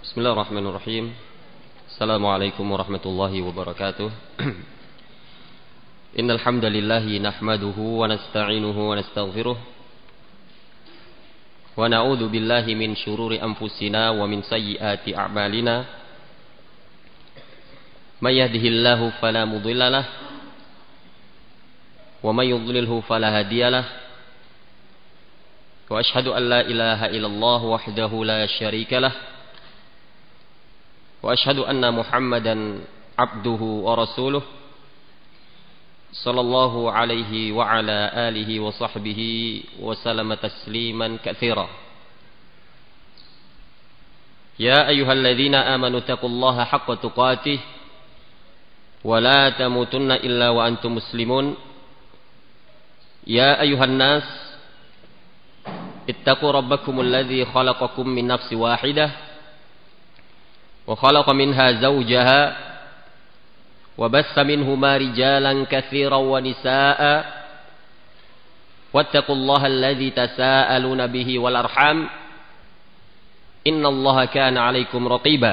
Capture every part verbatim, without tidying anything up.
Bismillahirrahmanirrahim. Assalamualaikum warahmatullahi wabarakatuh. Innal hamdalillahi nahmaduhu wa nasta'inuhu wa nastaghfiruh. Wa na'udzu billahi min syururi anfusina wa min sayyiati a'malina. May yahdihillahu fala mudilla lahu wa may yudlilhu fala hadiya lahu. Wa asyhadu an la ilaha illallah wahdahu la syarika lahu. Wa asyhadu anna Muhammadan abduhu wa rasuluh sallallahu alaihi wa ala alihi wa sahbihi wa sallama tasliman katsira. Ya ayyuhalladzina amanu taqullaha haqqa tuqatih wa la tamutunna illa wa antum muslimun. Ya ayyuhan nas ittaqu rabbakumul ladzi khalaqakum min nafsin wahidah وخلق منها زوجها وبث منهما رجالا كثيرا ونساء واتقوا الله الذي تساءلون به والأرحام إن الله كان عليكم رقيبا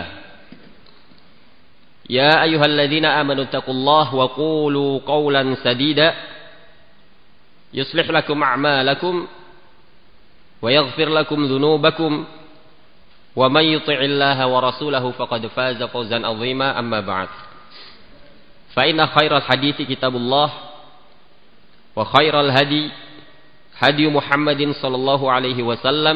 يا أيها الذين آمنوا اتقوا الله وقولوا قولا سديدا يصلح لكم أعمالكم ويغفر لكم ذنوبكم ومن يطع الله ورسوله فقد فاز فوزا عظيما أما بعد فإن خير الحديث كتاب الله وخير الهدي هدي محمد صلى الله عليه وسلم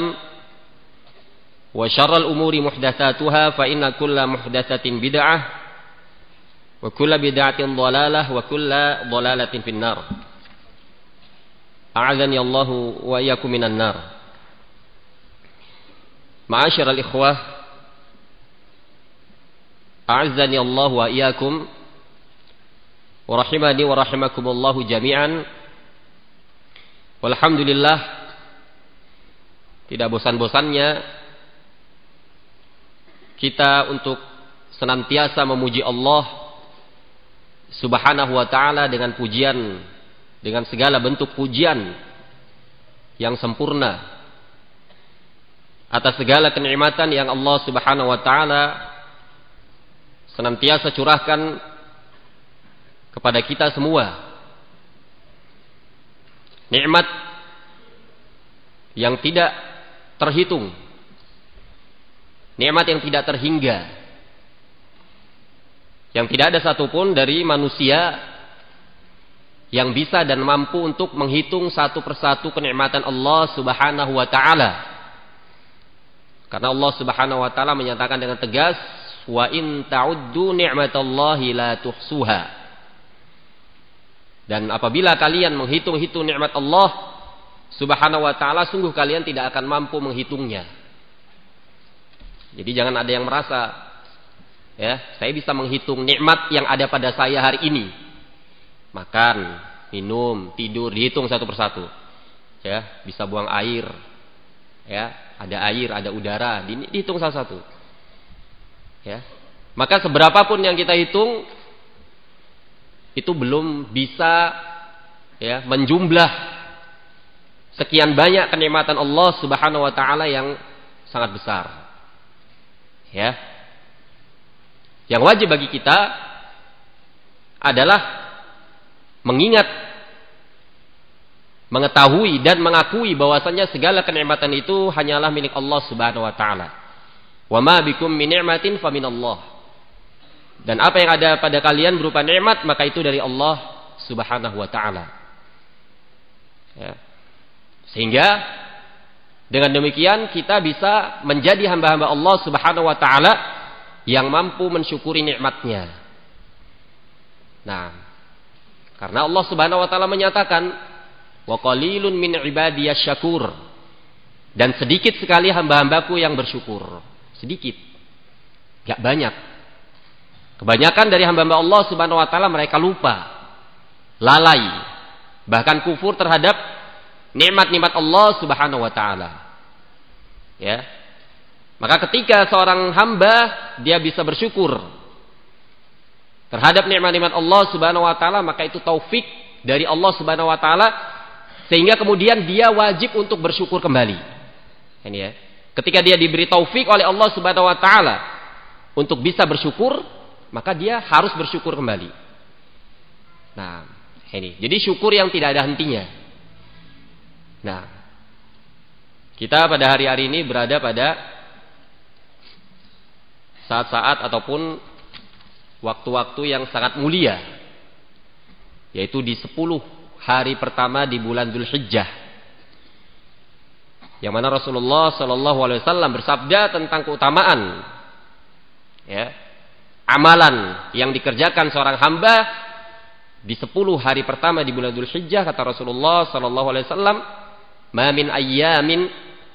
وشر الأمور محدثاتها فإن كل محدثة بدعة وكل بدعة ضلالة وكل ضلالة في النار أعاذني الله وإياكم من النار. Ma'asyiral ikhwah, a'azzani Allah wa iyyakum wa rahimani wa rahimakumullahu jami'an. Walhamdulillah, tidak bosan-bosannya kita untuk senantiasa memuji Allah Subhanahu wa ta'ala dengan pujian, dengan segala bentuk pujian yang sempurna atas segala kenikmatan yang Allah Subhanahu wa ta'ala senantiasa curahkan kepada kita semua. Nikmat yang tidak terhitung, nikmat yang tidak terhingga, yang tidak ada satupun dari manusia yang bisa dan mampu untuk menghitung satu persatu kenikmatan Allah Subhanahu wa ta'ala. Karena Allah Subhanahu wa ta'ala menyatakan dengan tegas, wa in ta'uddu ni'matallahi la tuhsuha. Dan apabila kalian menghitung-hitung nikmat Allah Subhanahu wa ta'ala, sungguh kalian tidak akan mampu menghitungnya. Jadi jangan ada yang merasa, ya, saya bisa menghitung nikmat yang ada pada saya hari ini. Makan, minum, tidur, dihitung satu persatu. Ya, bisa buang air. Ya, ada air, ada udara, dihitung salah satu. Ya. Maka seberapapun yang kita hitung itu belum bisa, ya, menjumlah sekian banyak kenikmatan Allah Subhanahu wa ta'ala yang sangat besar. Ya. Yang wajib bagi kita adalah mengingat, mengetahui dan mengakui bahwasannya segala kenikmatan itu hanyalah milik Allah Subhanahu wa ta'ala. Wa ma bikum min ni'matin fa minallah. Dan apa yang ada pada kalian berupa nikmat, maka itu dari Allah Subhanahu wa ta'ala. Ya. Sehingga dengan demikian kita bisa menjadi hamba-hamba Allah Subhanahu wa ta'ala yang mampu mensyukuri nikmatnya. Nah, karena Allah Subhanahu wa ta'ala menyatakan, wa qalilun min ibadiyasy syakur, dan sedikit sekali hamba-hambaku yang bersyukur. Sedikit, gak banyak. Kebanyakan dari hamba-hamba Allah Subhanahu wa ta'ala mereka lupa, lalai, bahkan kufur terhadap nikmat-nikmat Allah Subhanahu wa ta'ala. Ya. Maka ketika seorang hamba dia bisa bersyukur terhadap nikmat-nikmat Allah Subhanahu wa ta'ala, maka itu taufik dari Allah Subhanahu wa ta'ala, sehingga kemudian dia wajib untuk bersyukur kembali. Ini ya. Ketika dia diberi taufik oleh Allah Subhanahu wa taala untuk bisa bersyukur, maka dia harus bersyukur kembali. Nah, ini. Jadi syukur yang tidak ada hentinya. Nah, kita pada hari-hari ini berada pada saat-saat ataupun waktu-waktu yang sangat mulia, yaitu di sepuluh hari pertama di bulan Dzulhijjah, yang mana Rasulullah Shallallahu Alaihi Wasallam bersabda tentang keutamaan, ya, amalan yang dikerjakan seorang hamba di sepuluh hari pertama di bulan Dzulhijjah. Kata Rasulullah Shallallahu Alaihi Wasallam, "Ma min ayyamin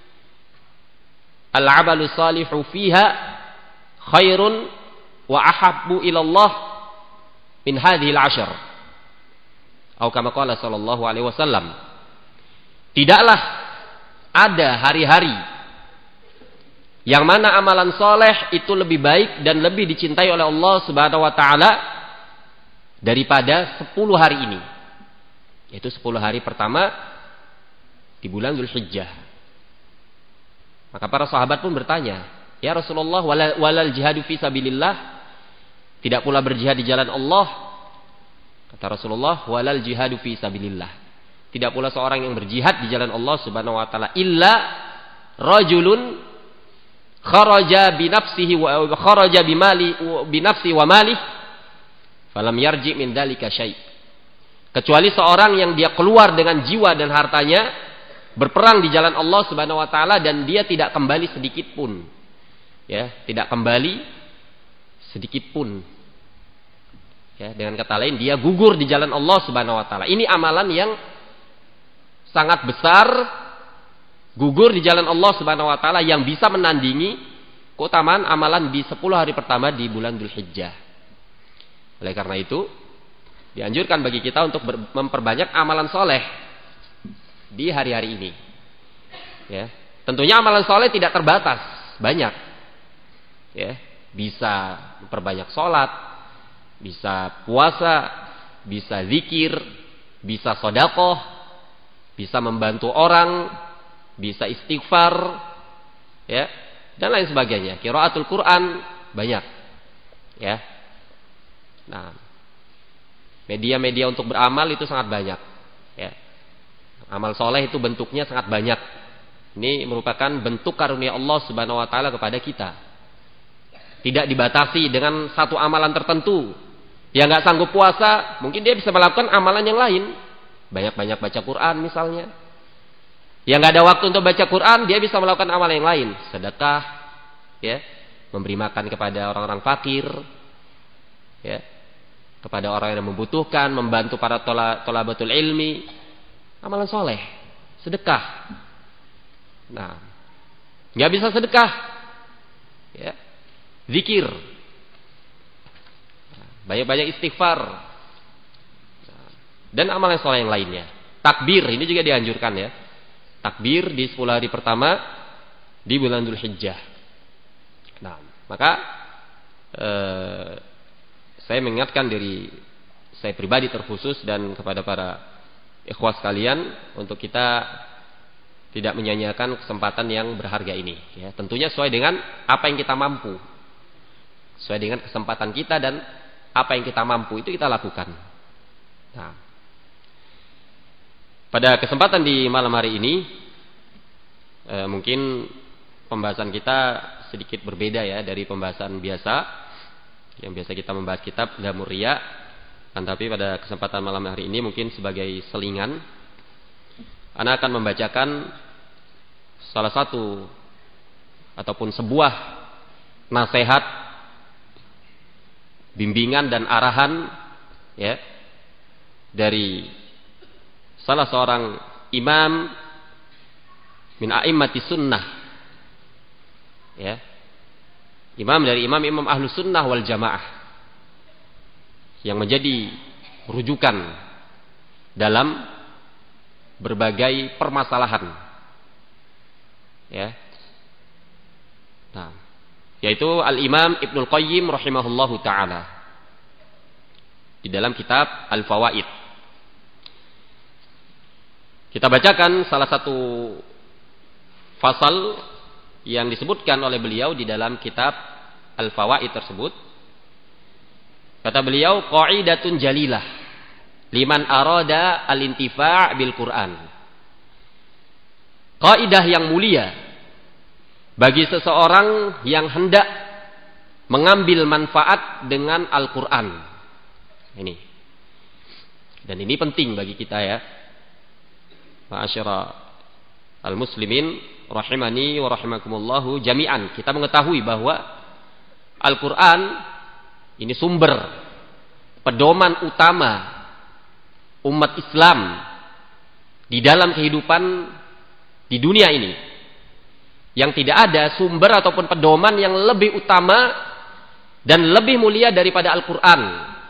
al-'amalu salihu fiha khairun wa ahabbu ilallah min hadhil ashar." Atau kama qala sallallahu alaihi wasallam. Tidaklah ada hari-hari yang mana amalan soleh itu lebih baik dan lebih dicintai oleh Allah Subhanahu wa taala daripada sepuluh hari ini. Yaitu sepuluh hari pertama di bulan Dzulhijjah. Maka para sahabat pun bertanya, "Ya Rasulullah, walal, walal jihadu fi sabilillah? Tidak pula berjihad di jalan Allah?" Kata Rasulullah, "Walal jihadu fi sabilillah." Tidak pula seorang yang berjihad di jalan Allah Subhanahu wa taala illa rajulun kharaja bi nafsihi wa kharaja bi mali bi nafsi wa mali falam yarji min dzalika syai'. Kecuali seorang yang dia keluar dengan jiwa dan hartanya berperang di jalan Allah Subhanahu wa taala dan dia tidak kembali sedikit pun. Ya, tidak kembali sedikit pun. Ya, dengan kata lain dia gugur di jalan Allah Subhanahu wa taala. Ini amalan yang sangat besar, gugur di jalan Allah Subhanahu wa taala, yang bisa menandingi keutamaan amalan di sepuluh hari pertama di bulan Dzulhijjah. Oleh karena itu, dianjurkan bagi kita untuk memperbanyak amalan soleh di hari-hari ini. Ya, tentunya amalan soleh tidak terbatas, banyak. Ya, bisa memperbanyak sholat, bisa puasa, bisa zikir, bisa sedekah, bisa membantu orang, bisa istighfar, ya, dan lain sebagainya. Qiraatul Quran banyak, ya. Nah, media-media untuk beramal itu sangat banyak, ya. Amal soleh itu bentuknya sangat banyak. Ini merupakan bentuk karunia Allah Subhanahu wa taala kepada kita. Tidak dibatasi dengan satu amalan tertentu. Yang nggak sanggup puasa, mungkin dia bisa melakukan amalan yang lain. Banyak-banyak baca Quran misalnya. Yang nggak ada waktu untuk baca Quran, dia bisa melakukan amalan yang lain. Sedekah, ya, memberi makan kepada orang-orang fakir, ya, kepada orang yang membutuhkan, membantu para tola, tolabatul ilmi, amalan soleh, sedekah. Nah, nggak bisa sedekah, ya, zikir, banyak-banyak istighfar, dan amalan soleh yang lainnya. Takbir ini juga dianjurkan, ya. Takbir di sepuluh hari pertama di bulan Dzulhijjah. Nah, maka eh, saya mengingatkan diri saya pribadi terkhusus dan kepada para ikhwah sekalian untuk kita tidak menyanyiakan kesempatan yang berharga ini, ya. Tentunya sesuai dengan apa yang kita mampu, sesuai dengan kesempatan kita dan apa yang kita mampu itu kita lakukan. Nah, pada kesempatan di malam hari ini eh, mungkin pembahasan kita sedikit berbeda, ya, dari pembahasan biasa yang biasa kita membahas kitab Damur Riya. Kan, tapi pada kesempatan malam hari ini mungkin sebagai selingan, ana akan membacakan salah satu ataupun sebuah nasihat, bimbingan dan arahan, ya, dari salah seorang imam min a'immati sunnah, ya, imam dari imam-imam ahlu sunnah wal jamaah, yang menjadi rujukan dalam berbagai permasalahan, ya. Nah, yaitu Al-Imam Ibnul Qayyim rahimahullahu ta'ala di dalam kitab Al-Fawaid. Kita bacakan salah satu fasal yang disebutkan oleh beliau di dalam kitab al-fawaid tersebut. Kata beliau, qaidatun jalilah liman arada al-intifa' bil Qur'an. Kaidah yang mulia bagi seseorang yang hendak mengambil manfaat dengan Al-Qur'an. Ini. Dan ini penting bagi kita ya. Ma'asyara al-muslimin rahimani wa rahimakumullahu jami'an. Kita mengetahui bahwa Al-Qur'an ini sumber pedoman utama umat Islam di dalam kehidupan di dunia ini. Yang tidak ada sumber ataupun pedoman yang lebih utama dan lebih mulia daripada Al-Qur'an.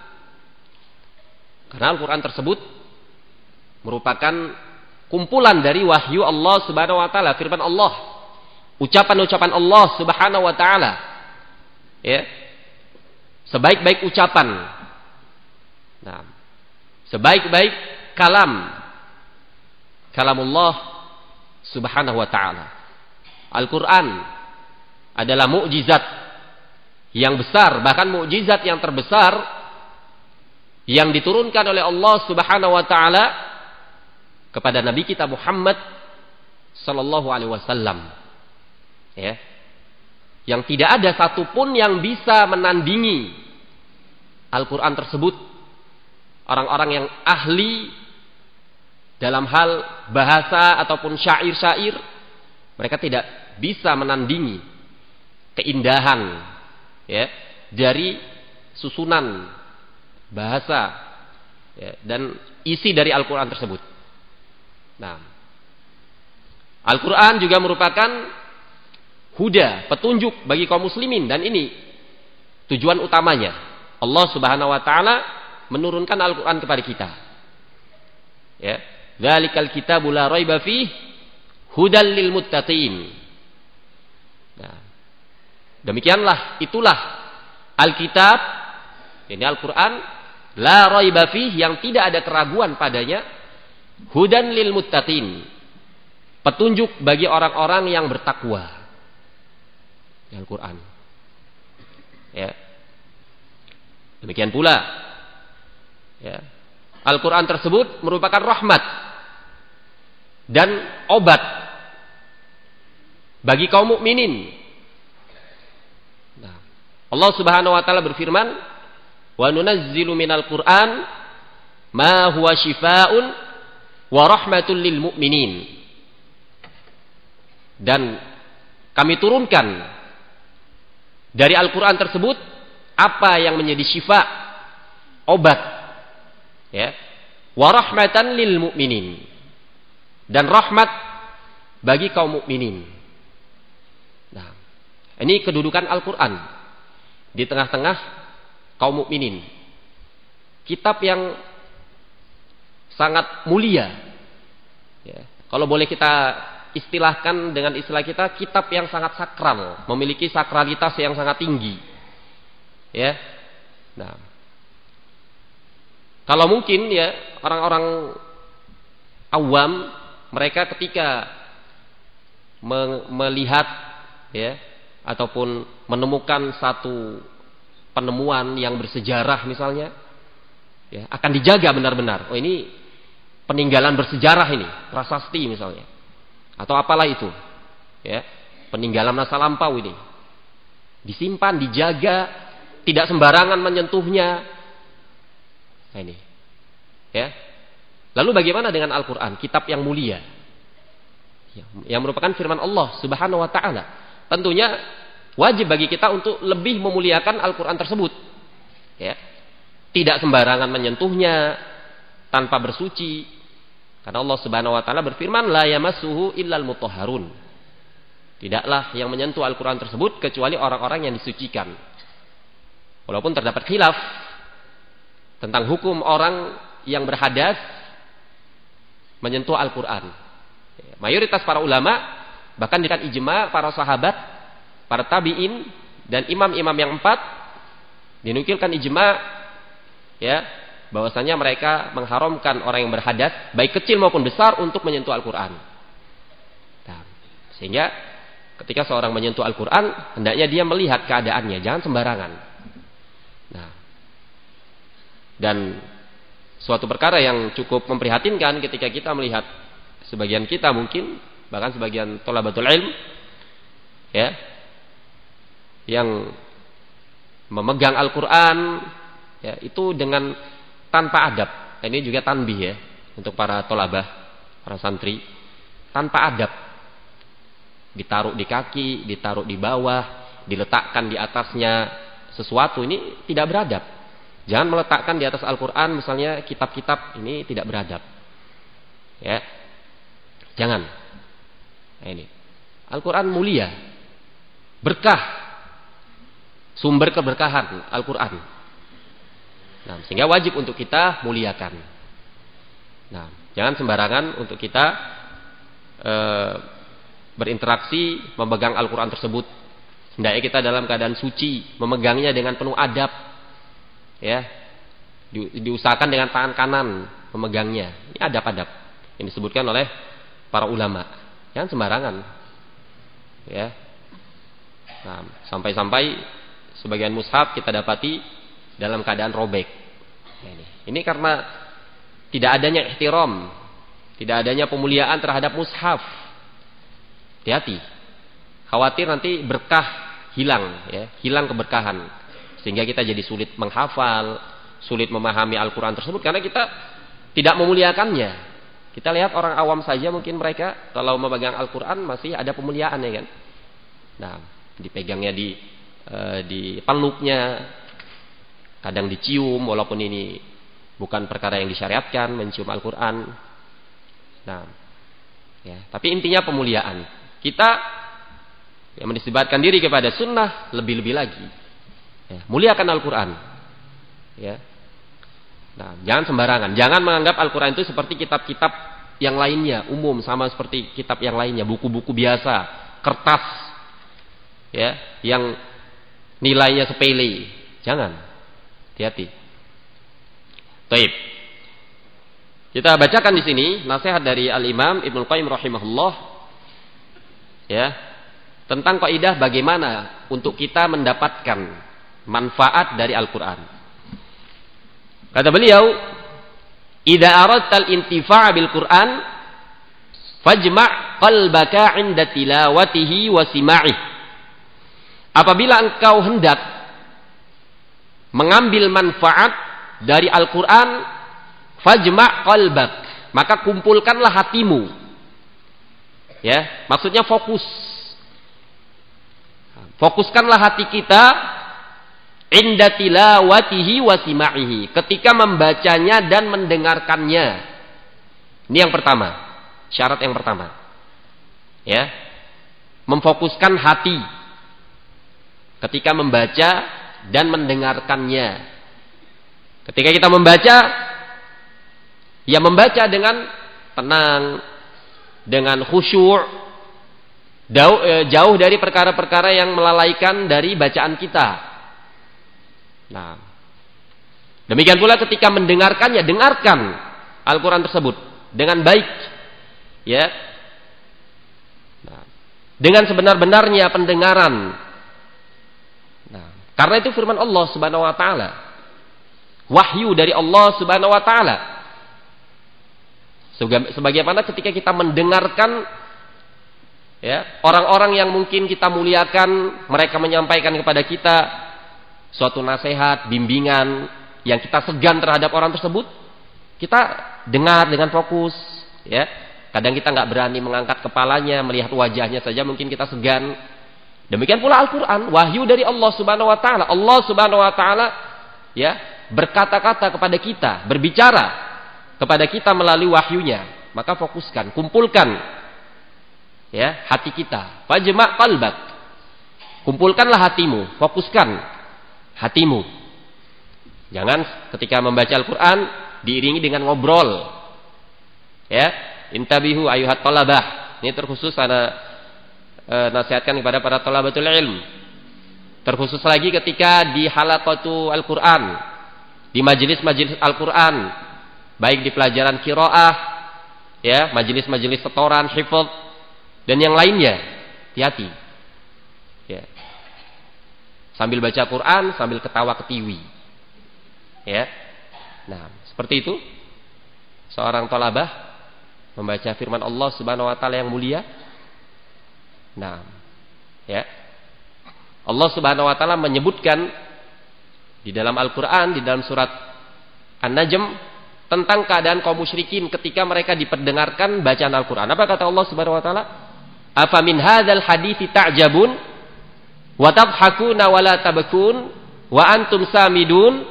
Karena Al-Qur'an tersebut merupakan kumpulan dari wahyu Allah Subhanahu wa taala, firman Allah, ucapan-ucapan Allah Subhanahu wa taala. Ya. Sebaik-baik ucapan. Nah, sebaik-baik kalam kalamullah Subhanahu wa taala. Al-Qur'an adalah mukjizat yang besar, bahkan mukjizat yang terbesar yang diturunkan oleh Allah Subhanahu wa taala kepada Nabi kita Muhammad sallallahu alaihi wasallam. Ya. Yang tidak ada satupun yang bisa menandingi Al-Qur'an tersebut. Orang-orang yang ahli dalam hal bahasa ataupun syair-syair, mereka tidak bisa menandingi keindahan ya dari susunan bahasa ya, dan isi dari Al-Qur'an tersebut. Nah, Al-Qur'an juga merupakan huda, petunjuk bagi kaum muslimin, dan ini tujuan utamanya. Allah Subhanahu wa taala menurunkan Al-Qur'an kepada kita. Ya, dzalikal kitabu la raiba fihi hudal lil muttaqin. Nah, demikianlah, itulah Alkitab, ini Al-Qur'an, la raiba fihi, yang tidak ada keraguan padanya, hudan lil muttaqin, petunjuk bagi orang-orang yang bertakwa. Al-Qur'an. Ya. Demikian pula ya, Al-Qur'an tersebut merupakan rahmat dan obat bagi kaum mukminin. Nah, Allah Subhanahu wa taala berfirman, "Wa nunazzilu minal Qur'an ma huwa syifaa'un wa rahmatul lil mu'minin." Dan kami turunkan dari Al-Qur'an tersebut apa yang menjadi syifa, obat, ya, wa rahmatan lil mu'minin, dan rahmat bagi kaum mukminin. Nah, ini kedudukan Al-Qur'an di tengah-tengah kaum mukminin. Kitab yang sangat mulia. Ya, kalau boleh kita istilahkan dengan istilah kita, kitab yang sangat sakral, memiliki sakralitas yang sangat tinggi. Ya. Nah, kalau mungkin ya orang-orang awam, mereka ketika me- melihat ya ataupun menemukan satu penemuan yang bersejarah misalnya, ya, akan dijaga benar-benar. Oh, ini peninggalan bersejarah, ini prasasti misalnya, atau apalah itu, ya, peninggalan masa lampau, ini disimpan, dijaga, tidak sembarangan menyentuhnya. Nah, ini ya. Lalu bagaimana dengan Al-Qur'an, kitab yang mulia yang merupakan firman Allah Subhanahu wa taala? Tentunya wajib bagi kita untuk lebih memuliakan Al-Qur'an tersebut. Ya. Tidak sembarangan menyentuhnya, tanpa bersuci. Karena Allah Subhanahu wa taala berfirman, la yamassuhu illal mutahharun. Tidaklah yang menyentuh Al-Qur'an tersebut kecuali orang-orang yang disucikan. Walaupun terdapat khilaf tentang hukum orang yang berhadas menyentuh Al-Qur'an. Mayoritas para ulama, bahkan dengan ijma para sahabat, para tabi'in, dan imam-imam yang empat, dinukilkan ijma ya bahwasanya mereka mengharamkan orang yang berhadas, baik kecil maupun besar, untuk menyentuh Al-Qur'an. Nah, sehingga ketika seorang menyentuh Al-Quran, hendaknya dia melihat keadaannya, jangan sembarangan. Nah, dan suatu perkara yang cukup memprihatinkan ketika kita melihat sebagian kita mungkin, bahkan sebagian thalabatul ilm, ya, yang memegang Al-Quran, ya, itu dengan tanpa adab. Ini juga tanbih ya untuk para thalabah, para santri, tanpa adab. Ditaruh di kaki, ditaruh di bawah, diletakkan di atasnya sesuatu, ini tidak beradab. Jangan meletakkan di atas Al-Quran misalnya kitab-kitab, ini tidak beradab. Ya, jangan. Nah, ini Al-Quran mulia, berkah, sumber keberkahan Al-Quran. Nah, sehingga wajib untuk kita muliakan. Nah, jangan sembarangan untuk kita e, berinteraksi memegang Al-Quran tersebut. Hendaknya kita dalam keadaan suci, memegangnya dengan penuh adab. Ya, di, diusahakan dengan tangan kanan memegangnya. Ini adab-adab yang disebutkan oleh para ulama. Jangan sembarangan. Ya. Nah, sampai-sampai sebagian mushaf kita dapati dalam keadaan robek. Ini, ini karena tidak adanya ihtiram, tidak adanya pemuliaan terhadap mushaf. Hati-hati. Khawatir nanti berkah hilang, ya, hilang keberkahan, sehingga kita jadi sulit menghafal, sulit memahami Al-Quran tersebut karena kita tidak memuliakannya. Kita lihat orang awam saja mungkin mereka kalau memegang Al-Quran masih ada pemuliaan, ya kan? Nah, dipegangnya di e, di peluknya. Kadang dicium, walaupun ini bukan perkara yang disyariatkan, mencium Al-Quran. Nah, ya, tapi intinya pemuliaan. Kita yang menisbatkan diri kepada sunnah lebih-lebih lagi. Ya, muliakan Al-Quran. Ya. Nah, jangan sembarangan. Jangan menganggap Al-Quran itu seperti kitab-kitab yang lainnya, umum, sama seperti kitab yang lainnya, buku-buku biasa, kertas, ya, yang nilainya sepele. Jangan. Hati-hati. Baik. Kita bacakan di sini nasihat dari Al-Imam Ibnu Qayyim rahimahullah, ya, tentang kaidah bagaimana untuk kita mendapatkan manfaat dari Al-Quran. Kata beliau, "Idza aradta al-intifa'a bil Qur'an, fajma' qalbaka 'inda tilawatihi wa sima'ihi." Apabila engkau hendak mengambil manfaat dari Al-Quran, fajma' qalbak, maka kumpulkanlah hatimu. Ya, maksudnya fokus. Fokuskanlah hati kita inda tilawatihi wa sima'ihi, ketika membacanya dan mendengarkannya. Ini yang pertama, syarat yang pertama. Ya, memfokuskan hati ketika membaca dan mendengarkannya. Ketika kita membaca, ya membaca dengan tenang, dengan khusyuk, jauh, jauh dari perkara-perkara yang melalaikan dari bacaan kita. Nah, demikian pula ketika mendengarkannya, dengarkan Al-Quran tersebut dengan baik, ya, nah, dengan sebenar-benarnya pendengaran. Karena itu firman Allah Subhanahu wa taala. Wahyu dari Allah Subhanahu wa taala. Sebagaimana ketika kita mendengarkan, ya, orang-orang yang mungkin kita muliakan, mereka menyampaikan kepada kita suatu nasihat, bimbingan yang kita segan terhadap orang tersebut, kita dengar dengan fokus, ya. Kadang kita nggak berani mengangkat kepalanya, melihat wajahnya saja mungkin kita segan. Demikian pula Al-Quran, wahyu dari Allah Subhanahu wa taala. Allah Subhanahu wa taala, ya, berkata-kata kepada kita, berbicara kepada kita melalui wahyunya. Maka fokuskan, kumpulkan, ya, hati kita. Fajma' qalbak. Kumpulkanlah hatimu, fokuskan hatimu. Jangan ketika membaca Al-Quran diiringi dengan ngobrol. Ya, intabihu ayuhat talabah. Ini terkhusus ada E, nasihatkan kepada para thalabatul ilm. Terkhusus lagi ketika di halaqatu Al-Quran, di majelis-majelis Al-Quran, baik di pelajaran qiraah, ya, majelis-majelis setoran, hifdz, dan yang lainnya. Hati-hati. Sambil baca Quran, sambil ketawa ketiwi. Ya. Nah, seperti itu seorang thalabah membaca firman Allah Subhanahu wa taala yang mulia. Nah, ya. Allah Subhanahu wa taala menyebutkan di dalam Al-Qur'an, di dalam surat An-Najm tentang keadaan kaum musyrikin ketika mereka diperdengarkan bacaan Al-Qur'an. Apa kata Allah Subhanahu wa taala? Afa min hadzal hadithi ta'jabun wa tadhakuna wa la tabkun wa antum samidun.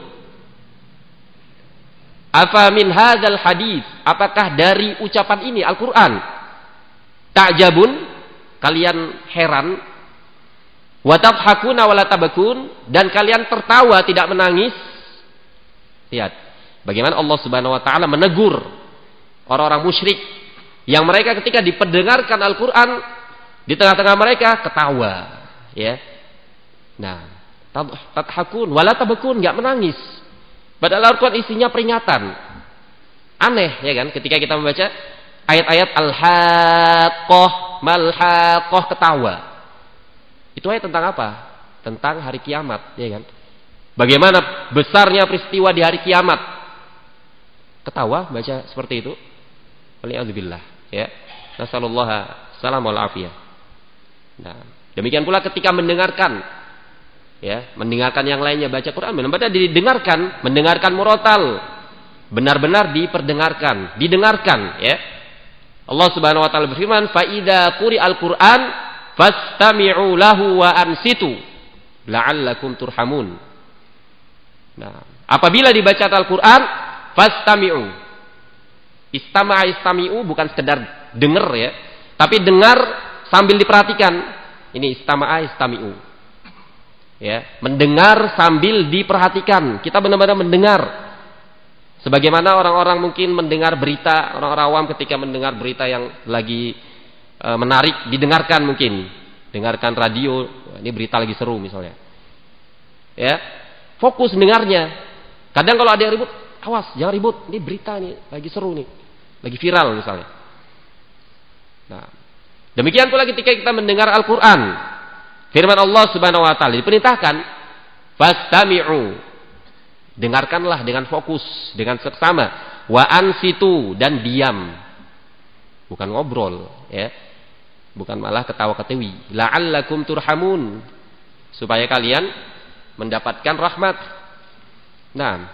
Afa min hadzal hadits, apakah dari ucapan ini Al-Qur'an ta'jabun, kalian heran, wa tadhakuna wa la tabkun, dan kalian tertawa tidak menangis. Lihat bagaimana Allah Subhanahu wa taala menegur orang-orang musyrik yang mereka ketika diperdengarkan Al-Qur'an di tengah-tengah mereka ketawa, ya. Nah, tadhakun wa la tabkun, enggak menangis. Padahal Al-Qur'an isinya peringatan. Aneh, ya kan? Ketika kita membaca ayat-ayat Al-Haqqah, Mal-Haqqah, ketawa. Itu ayat tentang apa? Tentang hari kiamat, ya kan? Bagaimana besarnya peristiwa di hari kiamat. Ketawa baca seperti itu. Waliyadzubillah, ya. Nasallallahu salam wal afiyah. Nah, demikian pula ketika mendengarkan, ya, mendengarkan yang lainnya baca Quran, benar-benar didengarkan, mendengarkan murotal, benar-benar diperdengarkan, didengarkan, ya. Allah Subhanahu wa taala berfirman, "Fa idza quri'al Qur'an fastami'u lahu wa ansitu la'allakum turhamun." Nah, apabila dibaca Al-Qur'an, fastami'u. Istama'a istami'u bukan sekedar dengar, ya, tapi dengar sambil diperhatikan. Ini istama'a istami'u. Ya, mendengar sambil diperhatikan. Kita benar-benar mendengar. Sebagaimana orang-orang mungkin mendengar berita, orang-orang awam ketika mendengar berita yang lagi e, menarik, didengarkan mungkin. Dengarkan radio, ini berita lagi seru misalnya. Ya, fokus mendengarnya. Kadang kalau ada yang ribut, awas, jangan ribut. Ini berita nih, lagi seru nih. Lagi viral misalnya. Nah, demikian pula ketika kita mendengar Al-Qur'an. Firman Allah Subhanahu wa taala diperintahkan fastami'u, dengarkanlah dengan fokus, dengan seksama, wa ansitu, dan diam, bukan ngobrol, ya, bukan malah ketawa-ketiwi, la'allakum turhamun, supaya kalian mendapatkan rahmat. Nah,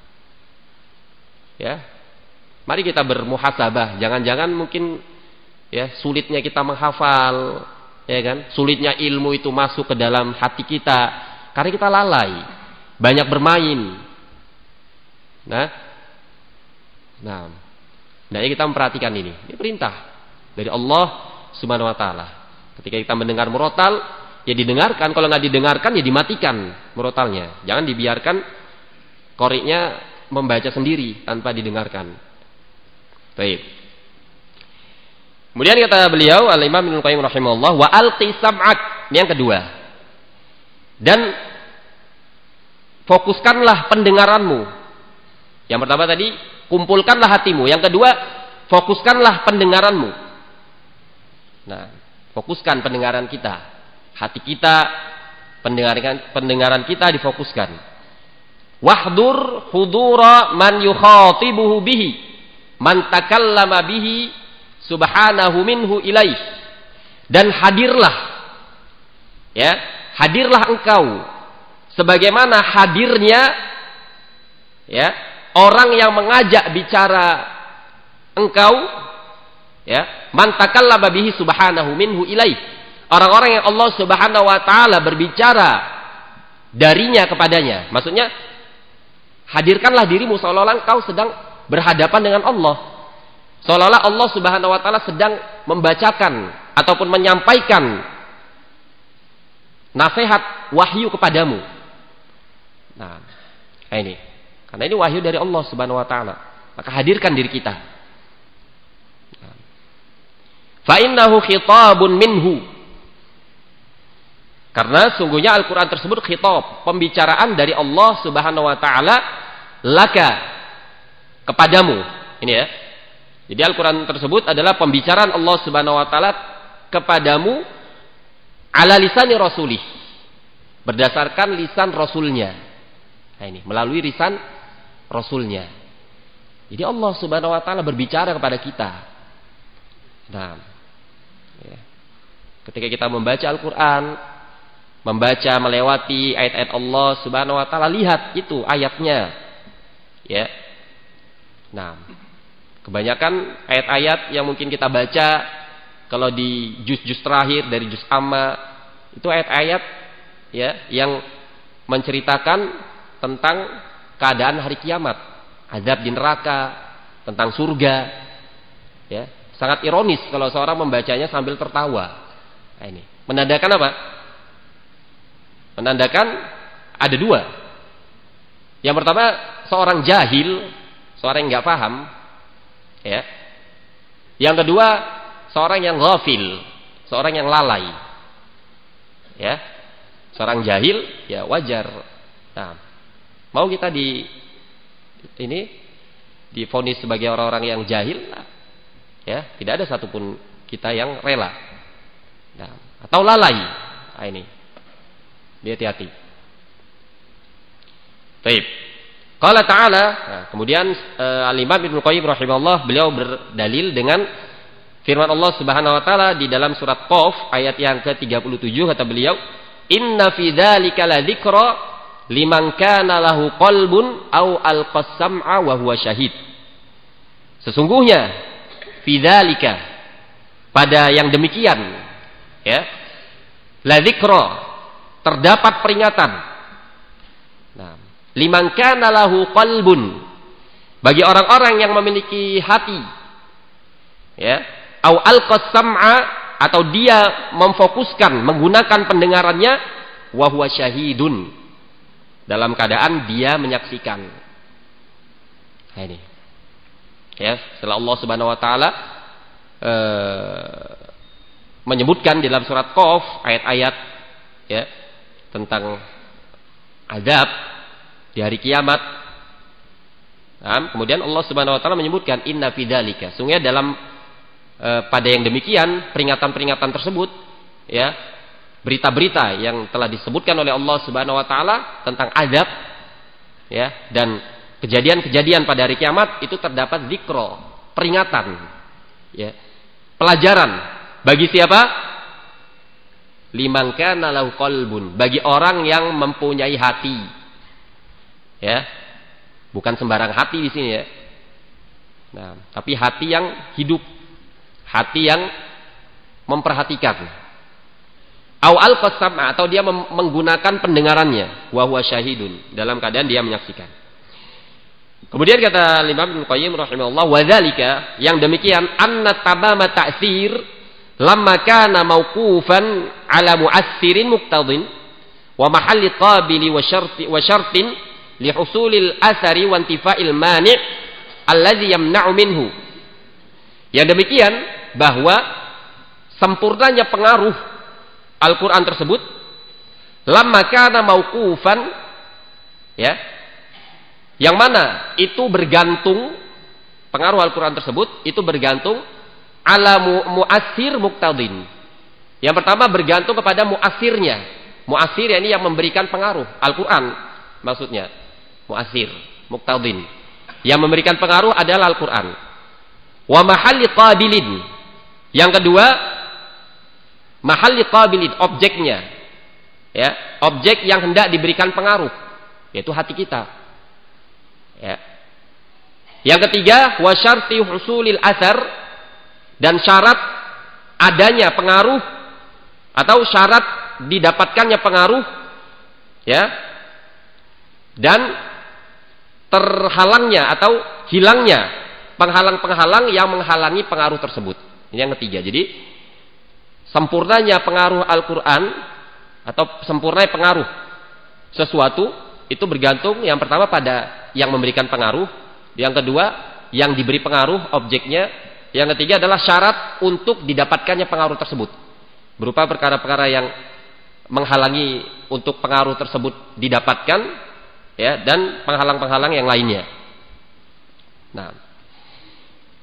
ya, mari kita bermuhasabah, jangan-jangan mungkin, ya, sulitnya kita menghafal, ya kan, sulitnya ilmu itu masuk ke dalam hati kita karena kita lalai, banyak bermain. Nah, nah, nah kita memperhatikan ini. Ini perintah dari Allah Subhanahu wa taala. Ketika kita mendengar murotal, ya didengarkan. Kalau nggak didengarkan, ya dimatikan murotalnya. Jangan dibiarkan qori'nya membaca sendiri tanpa didengarkan. Baik. Kemudian kata beliau Al-Imam Ibnu Qayyim rahimahullah, wa alqi sam'ak, ini yang kedua. Dan fokuskanlah pendengaranmu. Yang pertama tadi, kumpulkanlah hatimu. Yang kedua, fokuskanlah pendengaranmu. Nah, fokuskan pendengaran kita. Hati kita, pendengaran pendengaran kita difokuskan. Wahdur hudura man yukhatibuhu bihi, man takallama bihi subhanahu minhu ilaih, dan hadirlah, ya, hadirlah engkau sebagaimana hadirnya, ya, orang yang mengajak bicara engkau, ya, man takallama bihi subhanahu minhu ilaih, orang-orang yang Allah Subhanahu wa taala berbicara darinya kepadanya. Maksudnya hadirkanlah dirimu seolah-olah engkau sedang berhadapan dengan Allah. Seolah-olah Allah Subhanahu wa taala sedang membacakan ataupun menyampaikan nasihat wahyu kepadamu. Nah, ini. Karena ini wahyu dari Allah Subhanahu wa taala. Maka hadirkan diri kita. Fa innahu khitabun minhu. Karena sungguhnya Al-Qur'an tersebut khitab, pembicaraan dari Allah Subhanahu wa taala laka, kepadamu. Ini ya. Jadi Al-Quran tersebut adalah pembicaraan Allah Subhanahu wa taala kepadamu ala lisani rasulih, berdasarkan lisan Rasulnya. Nah ini, melalui lisan Rasulnya. Jadi Allah Subhanahu wa taala berbicara kepada kita. Nah, ya. Ketika kita membaca Al-Quran, membaca melewati ayat-ayat Allah Subhanahu wa taala, lihat itu ayatnya. Ya. Nah, kebanyakan ayat-ayat yang mungkin kita baca kalau di juz-juz terakhir dari juz amma, itu ayat-ayat ya yang menceritakan tentang keadaan hari kiamat, azab di neraka, tentang surga. Ya, sangat ironis kalau seorang membacanya sambil tertawa. Nah, ini menandakan apa? Menandakan ada dua. Yang pertama, seorang jahil, seorang yang nggak paham, ya. Yang kedua, seorang yang ghafil, seorang yang lalai, ya. Seorang jahil, ya wajar. Nah, mau kita di ini divonis sebagai orang-orang yang jahil, ya tidak ada satupun kita yang rela. Nah, atau lalai. Nah, ini hati-hati. Baik. Qala ta'ala, nah, kemudian uh, Al-Imam Ibnu Qayyim rahimahullah beliau berdalil dengan firman Allah Subhanahu wa taala di dalam surat Qaf ayat yang ke tiga puluh tujuh, kata beliau, "Inna fi dzalika ladzikra liman kana lahu qalbun aw alqas-sam'a wa huwa syahid." Sesungguhnya fi dzalika, pada yang demikian, ya, ladzikra, terdapat peringatan. Nah, liman kana lahu qalbun, bagi orang-orang yang memiliki hati, ya, au alqas-sam'a, atau dia memfokuskan menggunakan pendengarannya, wa huwa syahidun, dalam keadaan dia menyaksikan. Nah, ini ya, setelah Allah Subhanahu wa taala eh, menyebutkan di dalam surat Qaf ayat-ayat ya tentang azab di hari kiamat. Nah, kemudian Allah Subhanahu wa taala menyebutkan inna fi dzalika, sungguhnya dalam e, pada yang demikian, peringatan-peringatan tersebut, ya, berita-berita yang telah disebutkan oleh Allah Subhanahu wa taala tentang azab, ya, dan kejadian-kejadian pada hari kiamat, itu terdapat zikro, peringatan, ya, pelajaran bagi siapa? Liman kana lahu qalbun, bagi orang yang mempunyai hati. Ya. Bukan sembarang hati di sini, ya. Nah, tapi hati yang hidup, hati yang memperhatikan. Au alqasam, atau dia menggunakan pendengarannya, wa huwa syahidun, dalam keadaan dia menyaksikan. Kemudian kata Imam Ibnu Qayyim rahimahullah, wa dzalika, yang demikian, anna tamama ta'tsir lamma kana mauqufan ala mu'assirin muqtadin wa mahalli qabili wa syarti wa syartin li husulil athari wa intifa'il mani' alladhi yamna'u minhu. Yang demikian, bahwa sempurnanya pengaruh Al-Qur'an tersebut lamma kana mauqufan, ya, yang mana itu bergantung, pengaruh Al-Qur'an tersebut itu bergantung ala mu'assir muqtadin. Yang pertama bergantung kepada mu'assirnya. Mu'assir ini yang memberikan pengaruh, Al-Qur'an maksudnya. Mu'assir muqtadin, yang memberikan pengaruh adalah Al-Qur'an. Wa mahalli qabilin, yang kedua mahalli qabilin, objeknya, ya, objek yang hendak diberikan pengaruh, yaitu hati kita, ya. Yang ketiga, wa syarti husulil athar, dan syarat adanya pengaruh atau syarat didapatkannya pengaruh, ya, dan terhalangnya atau hilangnya penghalang-penghalang yang menghalangi pengaruh tersebut. Ini yang ketiga. Jadi sempurnanya pengaruh Al-Qur'an atau sempurnanya pengaruh sesuatu itu bergantung yang pertama pada yang memberikan pengaruh, yang kedua yang diberi pengaruh objeknya, yang ketiga adalah syarat untuk didapatkannya pengaruh tersebut, berupa perkara-perkara yang menghalangi untuk pengaruh tersebut didapatkan, ya, dan penghalang-penghalang yang lainnya. Nah,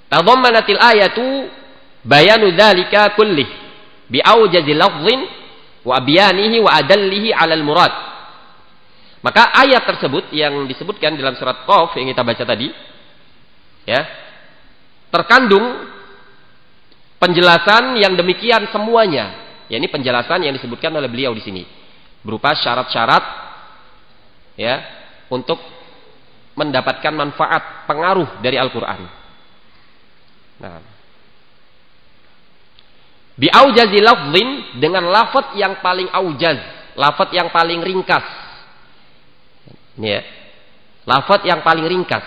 tadhammanatil ayatu bayanu dzalika kullih bi aujazil lafdhin wa abyanihi wa adallihi 'alal murad. Maka ayat tersebut yang disebutkan dalam surat Qaf yang kita baca tadi, ya, terkandung penjelasan yang demikian semuanya. Ya, ini penjelasan yang disebutkan oleh beliau di sini berupa syarat-syarat, ya, untuk mendapatkan manfaat pengaruh dari Al-Qur'an. Nah, bi aujazi lafdhin, dengan lafaz yang paling aujaz, lafaz yang paling ringkas. Ini ya, lafaz yang paling ringkas.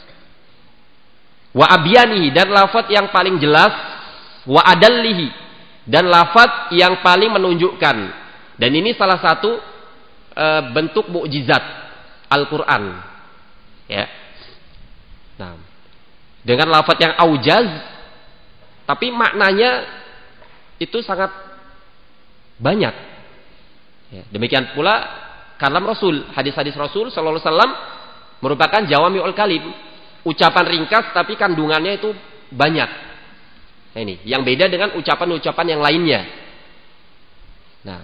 Wa abyanihi, dan lafaz yang paling jelas. Wa adallihi, dan lafaz yang paling menunjukkan. Dan ini salah satu e, bentuk mukjizat Al-Qur'an. Ya. Nah, dengan lafaz yang aujaz, tapi maknanya itu sangat banyak. Ya, demikian pula kalam Rasul, hadis-hadis Rasul sallallahu alaihi wasallam merupakan jawami'ul kalim, ucapan ringkas tapi kandungannya itu banyak. Nah, ini yang beda dengan ucapan-ucapan yang lainnya. Nah,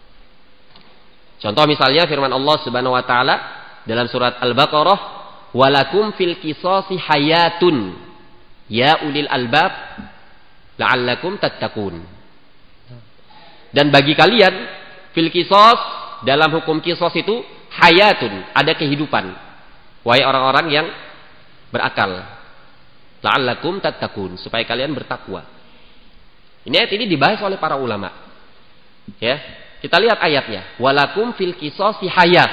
contoh misalnya firman Allah Subhanahu wa taala dalam surat Al-Baqarah, "Walakum fil qisasi hayatun ya ulil albab la'allakum tattaqun." Dan bagi kalian fil qisas, dalam hukum qisas itu hayatun, ada kehidupan. Wahai orang-orang yang berakal, la'allakum tattaqun, supaya kalian bertakwa. Ini ayat ini dibahas oleh para ulama. Ya, kita lihat ayatnya. Walakum fil qisasi hayat.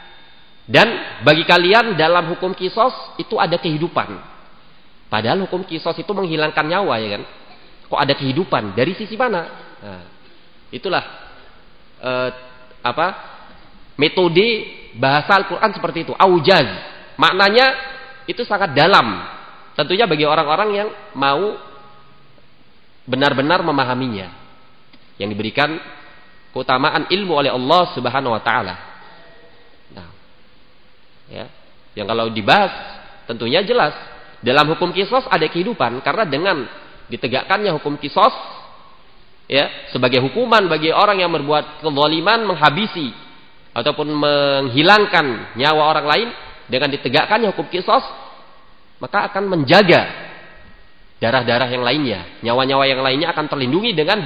Dan bagi kalian dalam hukum qisas itu ada kehidupan. Padahal hukum qisas itu menghilangkan nyawa, ya kan? Kok ada kehidupan? Dari sisi mana? Nah, itulah eh, apa? Metode bahasa Al-Qur'an seperti itu, aujaz. Maknanya itu sangat dalam. Tentunya bagi orang-orang yang mau benar-benar memahaminya, yang diberikan keutamaan ilmu oleh Allah Subhanahu wa taala. Nah, ya, yang kalau dibahas tentunya jelas dalam hukum qisas ada kehidupan, karena dengan ditegakkannya hukum qisas, ya, sebagai hukuman bagi orang yang berbuat kezaliman, menghabisi ataupun menghilangkan nyawa orang lain, dengan ditegakkannya hukum qisas, maka akan menjaga darah-darah yang lainnya, nyawa-nyawa yang lainnya akan terlindungi dengan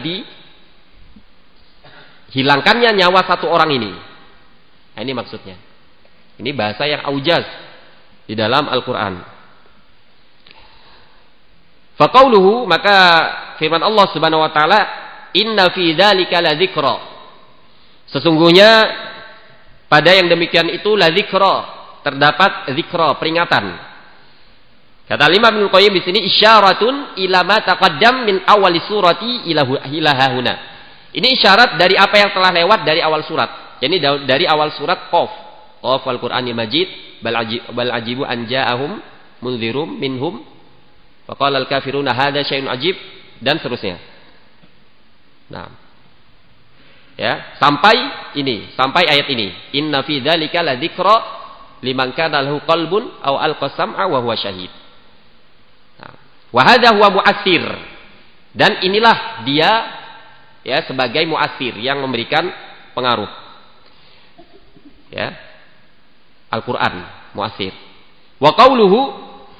dihilangkannya nyawa satu orang ini. Nah, ini maksudnya. Ini bahasa yang aujaz di dalam Al-Qur'an. Faqauluhu, maka firman Allah Subhanahu wa taala, "Inna fi dzalika ladzikra." Sesungguhnya pada yang demikian itu ladzikra, terdapat zikra, peringatan. Kata Imam Ibnu Qayyim di sini, isyaratun ila ma taqaddam min awali surati ila huna. Ini isyarat dari apa yang telah lewat dari awal surat. Jadi dari awal surat Qaf. Qaf wal Qur'anil Majid, bal ajib bal ajibu an ja'ahum mundzirum minhum wa qala al kafiruna hadza syai'un ajib, dan seterusnya. Nah, ya, sampai ini, sampai ayat ini, inna fi dzalika ladzikra liman kana lahu qalbun aw alqasam'a wa huwa syahid. Wa hadza huwa mu'assir, dan inilah dia, ya, sebagai mu'assir yang memberikan pengaruh. Ya, Al-Qur'an mu'assir. Wa qauluhu,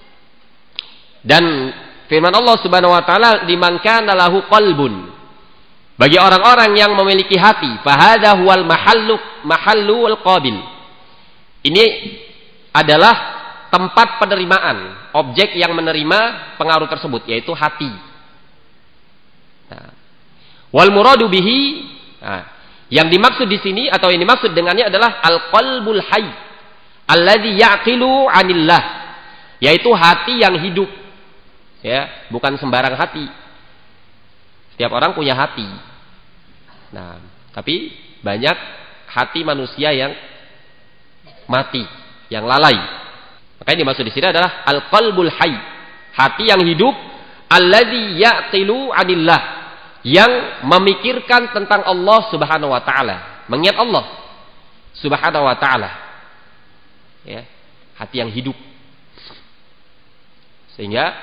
dan firman Allah Subhanahu wa taala, liman kana lahu qalbun, bagi orang-orang yang memiliki hati, fa hadza huwal mahallu mahallul qabil. Ini adalah tempat penerimaan, objek yang menerima pengaruh tersebut, yaitu hati. Nah, wal muradu bihi, nah, yang dimaksud di sini atau yang dimaksud dengannya adalah al-qalbul hayy alladzi yaqilu 'anillah, yaitu hati yang hidup. Ya, bukan sembarang hati. Setiap orang punya hati. Nah, tapi banyak hati manusia yang mati, yang lalai. Maka yang dimaksud di sini adalah al-qalbul hayy, hati yang hidup, alladzi yaqilu 'anillah, yang memikirkan tentang Allah Subhanahu wa taala, mengingat Allah Subhanahu wa taala. Ya, hati yang hidup. Sehingga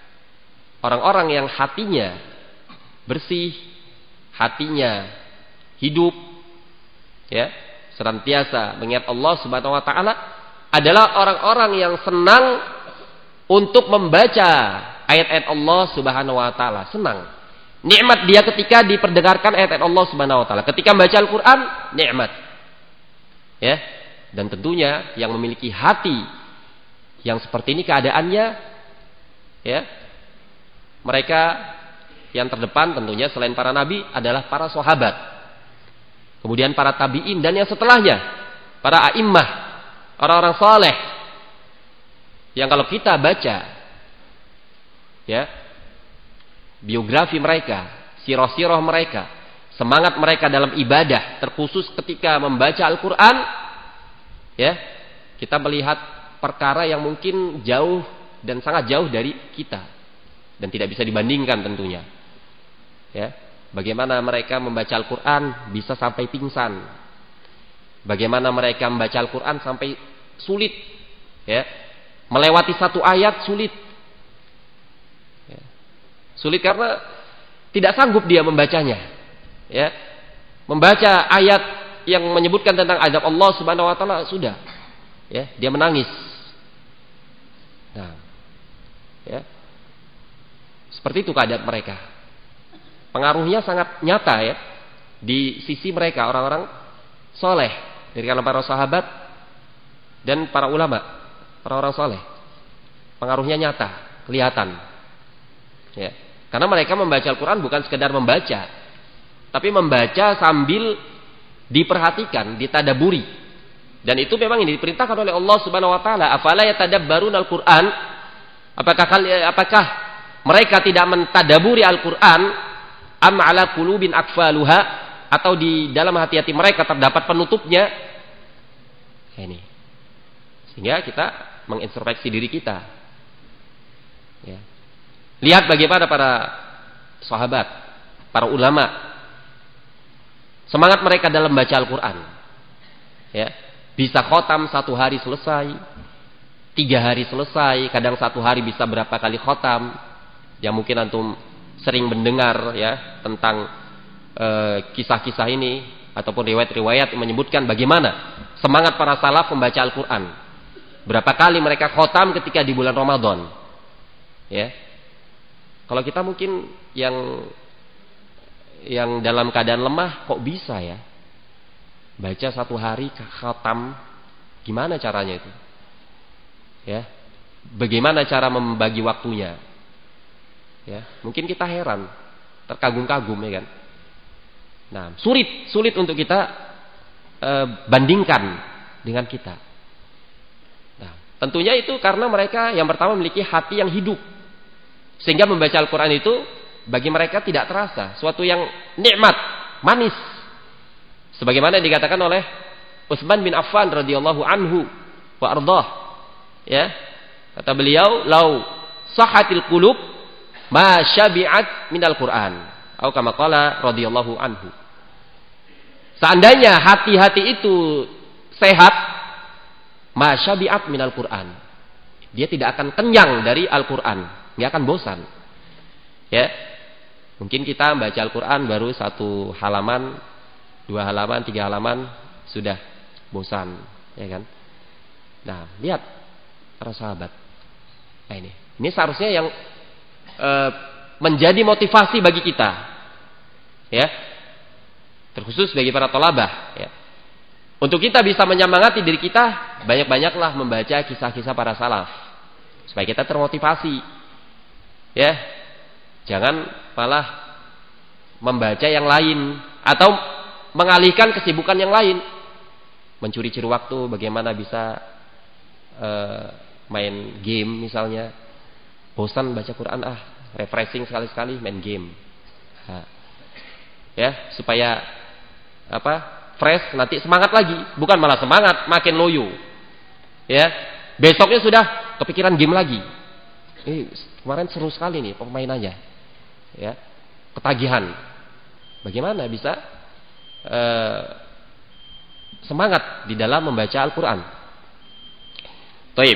orang-orang yang hatinya bersih, hatinya hidup, ya, senantiasa mengingat Allah Subhanahu wa taala adalah orang-orang yang senang untuk membaca ayat-ayat Allah Subhanahu wa taala, senang. Nikmat dia ketika diperdengarkan ayat-ayat Allah Subhanahu wa taala. Ketika membaca Al-Qur'an, nikmat. Ya. Dan tentunya yang memiliki hati yang seperti ini keadaannya, ya, mereka yang terdepan tentunya selain para nabi adalah para sahabat, kemudian para tabi'in dan yang setelahnya para a'immah, orang-orang saleh yang kalau kita baca, ya, biografi mereka, sirah-sirah mereka, semangat mereka dalam ibadah terkhusus ketika membaca Al-Qur'an, ya, kita melihat perkara yang mungkin jauh dan sangat jauh dari kita dan tidak bisa dibandingkan tentunya. Ya, bagaimana mereka membaca Al-Qur'an bisa sampai pingsan. Bagaimana mereka membaca Al-Qur'an sampai sulit, ya. Melewati satu ayat sulit. Ya. Sulit karena tidak sanggup dia membacanya. Ya. Membaca ayat yang menyebutkan tentang azab Allah Subhanahu wa taala sudah. Ya, dia menangis. Nah, ya, seperti itu keadaan mereka. Pengaruhnya sangat nyata, ya, di sisi mereka orang-orang soleh dari kalangan para sahabat dan para ulama, orang-orang soleh. Pengaruhnya nyata, kelihatan. Ya, karena mereka membaca Al-Quran bukan sekedar membaca, tapi membaca sambil diperhatikan, ditadaburi. Dan itu memang ini diperintahkan oleh Allah Subhanahu wa taala, afala yatadabbarun Al-Qur'an? Apakah apakah mereka tidak mentadaburi Al-Qur'an? Am ala qulubin akfaluha? Atau di dalam hati-hati mereka terdapat penutupnya? Ini. Sehingga kita mengintrospeksi diri kita. Ya. Lihat bagaimana para sahabat, para ulama, semangat mereka dalam baca Al-Qur'an. Ya. Bisa khotam satu hari selesai, tiga hari selesai, kadang satu hari bisa berapa kali khotam. Ya mungkin antum sering mendengar, ya, tentang e, kisah-kisah ini ataupun riwayat-riwayat yang menyebutkan bagaimana semangat para salaf membaca Al-Quran. Berapa kali mereka khotam ketika di bulan Ramadan. Ya, kalau kita mungkin yang yang dalam keadaan lemah kok bisa, ya, baca satu hari khatam, gimana caranya itu? Ya, bagaimana cara membagi waktunya? Ya, mungkin kita heran, terkagum-kagum, ya kan? Nah, sulit, sulit untuk kita e, bandingkan dengan kita. Nah, tentunya itu karena mereka yang pertama memiliki hati yang hidup, sehingga membaca Al-Quran itu bagi mereka tidak terasa suatu yang nikmat, manis. Sebagaimana dikatakan oleh Utsman bin Affan radhiyallahu anhu wa ardhah, ya, kata beliau, lau sahatil qulub ma syabi'at minal Qur'an, atau kama qala radhiyallahu anhu. Seandainya hati-hati itu sehat, ma syabi'at minal Qur'an, dia tidak akan kenyang dari Al-Qur'an, enggak akan bosan. Ya, mungkin kita baca Al-Qur'an baru satu halaman, dua halaman, tiga halaman sudah bosan, ya kan? Nah, lihat para sahabat. Nah, ini, ini seharusnya yang e, menjadi motivasi bagi kita, ya, terkhusus bagi para thalabah, ya, untuk kita bisa menyemangati diri kita, banyak-banyaklah membaca kisah-kisah para salaf supaya kita termotivasi, ya, jangan malah membaca yang lain atau mengalihkan kesibukan yang lain, mencuri-curi waktu, bagaimana bisa uh, main game misalnya, bosan baca Quran, ah refreshing sekali-sekali main game, nah, ya, supaya apa, fresh, nanti semangat lagi, bukan malah semangat makin loyo, ya, besoknya sudah kepikiran game lagi. Eh, kemarin seru sekali nih permainannya, ya, ketagihan. Bagaimana bisa Uh, semangat di dalam membaca Al-Quran? Taib.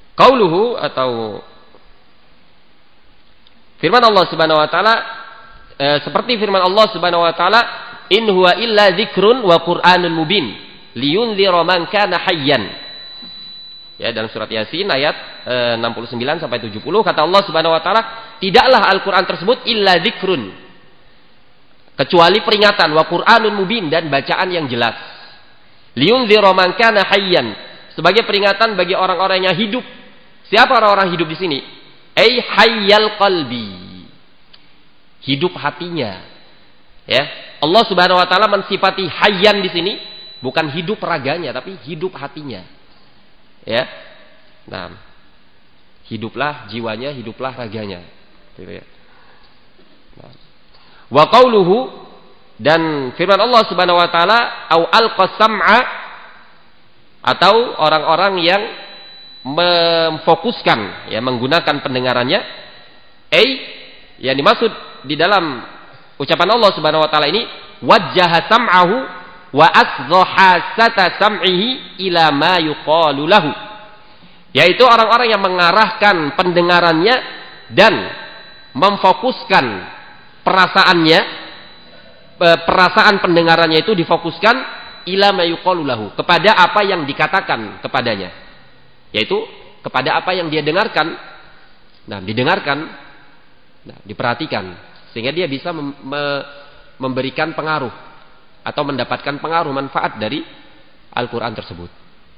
Qauluhu, atau firman Allah Subhanahu wa taala e, seperti firman Allah Subhanahu wa taala, in huwa illa dzikrun wa qur'anun mubin liyundzira man kana hayyan. Ya, dalam surat Yasin ayat e, enam puluh sembilan sampai tujuh puluh kata Allah Subhanahu wa taala, tidaklah Al-Qur'an tersebut illa dzikrun, kecuali peringatan, wa qur'anun mubin, dan bacaan yang jelas. Liyundzira man kana hayyan, sebagai peringatan bagi orang-orang yang hidup. Siapa orang-orang hidup di sini? Ai hayyal qalbi, hidup hatinya. Ya, Allah Subhanahu wa taala mensifati hayyan di sini bukan hidup raganya tapi hidup hatinya. Ya. Nah, hiduplah jiwanya, hiduplah raganya. Gitu ya. Nah. Wa qauluhu, dan firman Allah Subhanahu wa taala, au alqasam'a, atau orang-orang yang memfokuskan, ya, menggunakan pendengarannya. Ai, yang dimaksud di dalam ucapan Allah Subhanahu wa taala ini, wajjaha sam'ahu wa asdhaha sata sam'ihi ila ma yuqalu lahu, yaitu orang-orang yang mengarahkan pendengarannya dan memfokuskan perasaannya, perasaan pendengarannya itu difokuskan ila ma yuqalu lahu, kepada apa yang dikatakan kepadanya, yaitu kepada apa yang dia dengarkan. Nah, didengarkan, nah, diperhatikan, sehingga dia bisa mem me memberikan pengaruh atau mendapatkan pengaruh manfaat dari Al-Quran tersebut.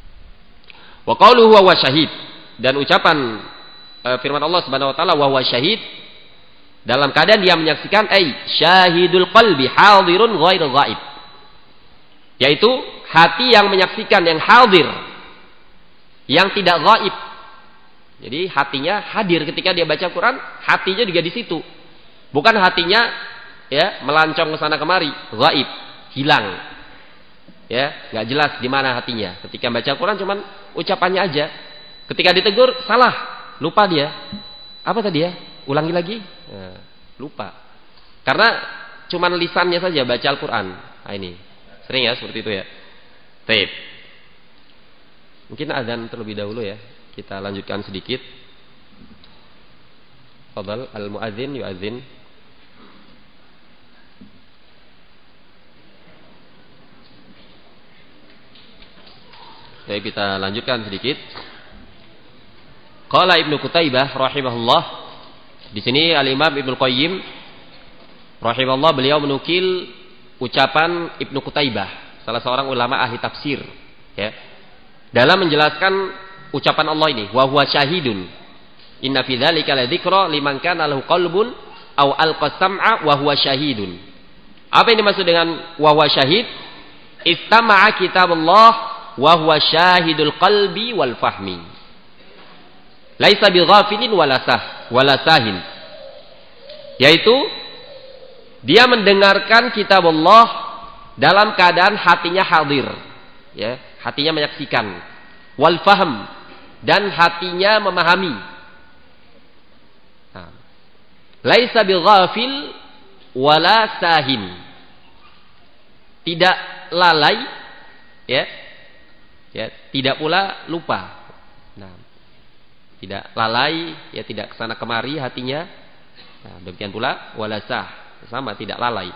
Wa qauluhu wa huwa syahid, dan ucapan e, firman Allah Subhanahu wa taala wa huwa syahid, dalam keadaan dia menyaksikan, ai syahidul qalbi hadirun ghairu ghaib, yaitu hati yang menyaksikan, yang hadir, yang tidak ghaib. Jadi hatinya hadir ketika dia baca Quran, hatinya juga di situ. Bukan hatinya, ya, melancong ke sana kemari, ghaib, hilang. Ya, enggak jelas di mana hatinya. Ketika baca Quran cuman ucapannya aja. Ketika ditegur salah, lupa dia. Apa tadi ya? Ulangi lagi? Ya, lupa. Karena cuman lisannya saja baca Al-Quran. Nah, ini sering ya seperti itu ya. Baik. Mungkin adzan terlebih dahulu ya. Kita lanjutkan sedikit. Fadhal al-muadzin yu'adzin. Baik, kita lanjutkan sedikit. Qala Ibnu Qutaibah rahimahullah. Di sini Al-Imam Ibnu Qayyim rahimahullah, beliau menukil ucapan Ibnu Qutaibah, salah seorang ulama ahli tafsir, ya, dalam menjelaskan ucapan Allah ini, wa huwa syahidun. Inna fi dzalika la dzikra liman kana lahu qalbun aw alqa sam'a wa huwa syahidun. Apa yang dimaksud dengan wa huwa syahid? Istama'a kitabullah wa huwa syahidul qalbi wal fahmi. Laisa bighafilin wala sah wala sahin. Yaitu dia mendengarkan kitab Allah dalam keadaan hatinya hadir, ya, hatinya menyaksikan, wal fahm, dan hatinya memahami. Nah, laisa bighafil wala sahin. Tidak lalai, ya. Ya, tidak pula lupa. Nah, tidak lalai, ya, tidak kesana kemari hatinya. Nah, demikian pula walasah, sama tidak lalai.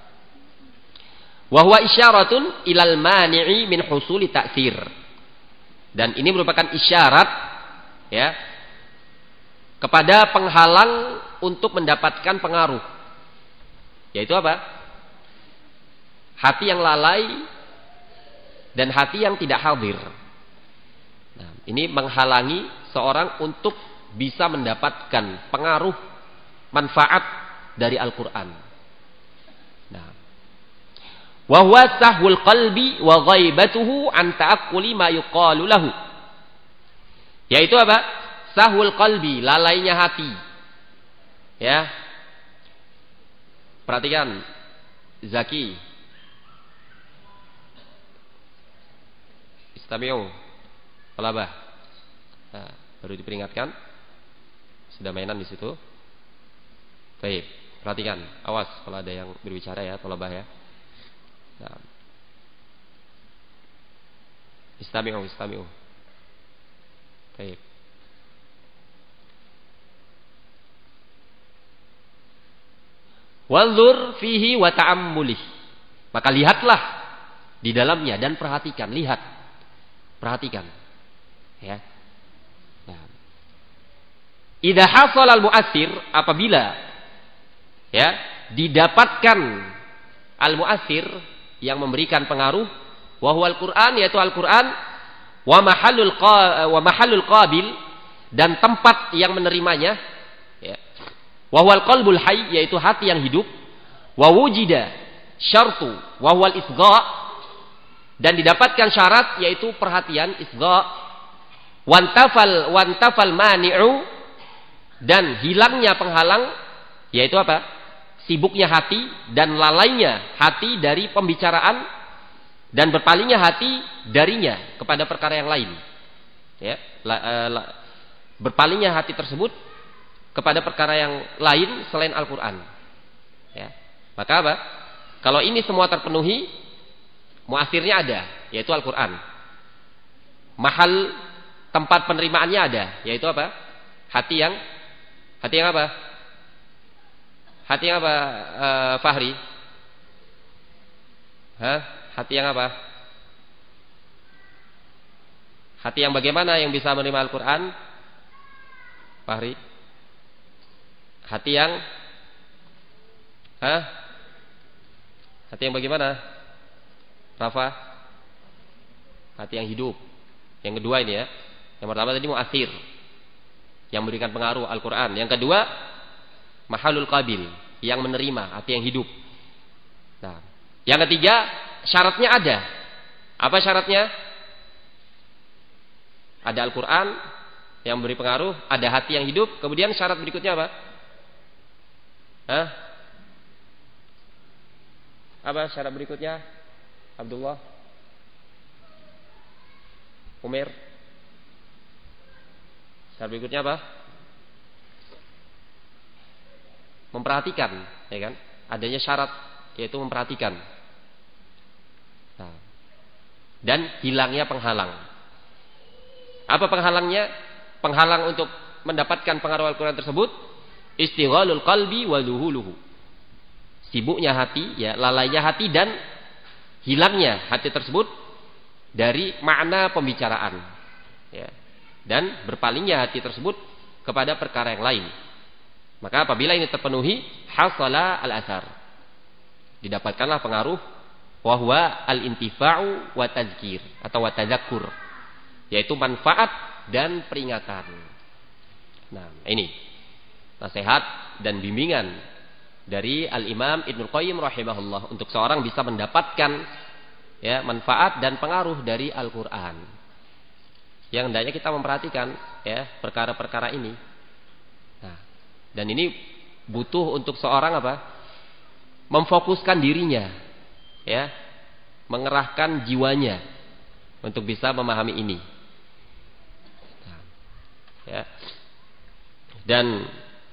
Wa huwa isyaratun ilal mani'i min husuli ta'tsir. Dan ini merupakan isyarat, ya, kepada penghalang untuk mendapatkan pengaruh. Yaitu apa? Hati yang lalai dan hati yang tidak hadir. Nah, ini menghalangi seorang untuk bisa mendapatkan pengaruh manfaat dari Al-Quran. Nah, wa huwa sahwul qalbi wa ghaibatuhu an ta'aqquli ma yuqalu lahu. Yaitu apa? Sahwul qalbi, lalainya hati. Ya. Perhatikan, Zaki. Istami'u. Talabah. Nah, baru diperingatkan. Sudah mainan di situ. Baik, perhatikan, awas kalau ada yang berbicara ya, talabah ya. Nah. Istami'u, istami'u. Baik. Wanzur fihi wa ta'ammulih. Maka lihatlah di dalamnya dan perhatikan, lihat. Perhatikan. Ya. Nah. Idza hasal al-mu'assir, apabila ya, didapatkan al-mu'assir yang memberikan pengaruh, wa huwa al-Qur'an, yaitu Al-Qur'an, wa mahallul qa wa mahallul qabil, dan tempat yang menerimanya, ya. Wa huwal qalbul hayy, yaitu hati yang hidup, wa wujida syartu wa huwal isgha, dan didapatkan syarat yaitu perhatian, isgha, wantafal wantafal mani'u, dan hilangnya penghalang, yaitu apa? Sibuknya hati dan lalainya hati dari pembicaraan dan berpalingnya hati darinya kepada perkara yang lain. Ya, la, la, berpalingnya hati tersebut kepada perkara yang lain selain Al-Qur'an. Ya. Maka apa? Kalau ini semua terpenuhi, muasirnya ada, yaitu Al-Qur'an. Mahal tempat penerimaannya ada, yaitu apa? Hati yang hati yang apa? Hati yang apa, uh, Fahri? Hah? Hati yang apa? Hati yang bagaimana yang bisa menerima Al-Quran? Fahri? Hati yang Hah? Hati yang bagaimana? Rafa? Hati yang hidup. Yang kedua ini ya. Yang pertama tadi mu'athir, yang memberikan pengaruh Al-Quran. Yang kedua mahalul qabil, yang menerima, hati yang hidup. Nah, yang ketiga syaratnya ada. Apa syaratnya? Ada Al-Quran yang memberi pengaruh, ada hati yang hidup. Kemudian syarat berikutnya apa? Hah? Apa syarat berikutnya? Abdullah, Umar. Syarat berikutnya apa? Memperhatikan, ya kan? Adanya syarat, yaitu memperhatikan. Nah, dan hilangnya penghalang. Apa penghalangnya? Penghalang untuk mendapatkan pengaruh Al-Quran tersebut, istighalul qalbi wa luhuluhu. Sibuknya hati, ya, lalainya hati dan hilangnya hati tersebut dari makna pembicaraan, ya, dan berpalingnya hati tersebut kepada perkara yang lain. Maka apabila ini terpenuhi, hasala al-athar, didapatkanlah pengaruh, wahwa al-intifa'u wa tazkir atau wa tadzakur, yaitu manfaat dan peringatan. Nah, ini nasihat dan bimbingan dari Al-Imam Ibnul Qayyim rahimahullah untuk seorang bisa mendapatkan, ya, manfaat dan pengaruh dari Al-Qur'an. Yang hendaknya kita memperhatikan, ya, perkara-perkara ini. Nah, dan ini butuh untuk seorang apa? Memfokuskan dirinya, ya, mengerahkan jiwanya untuk bisa memahami ini. Nah, ya. Dan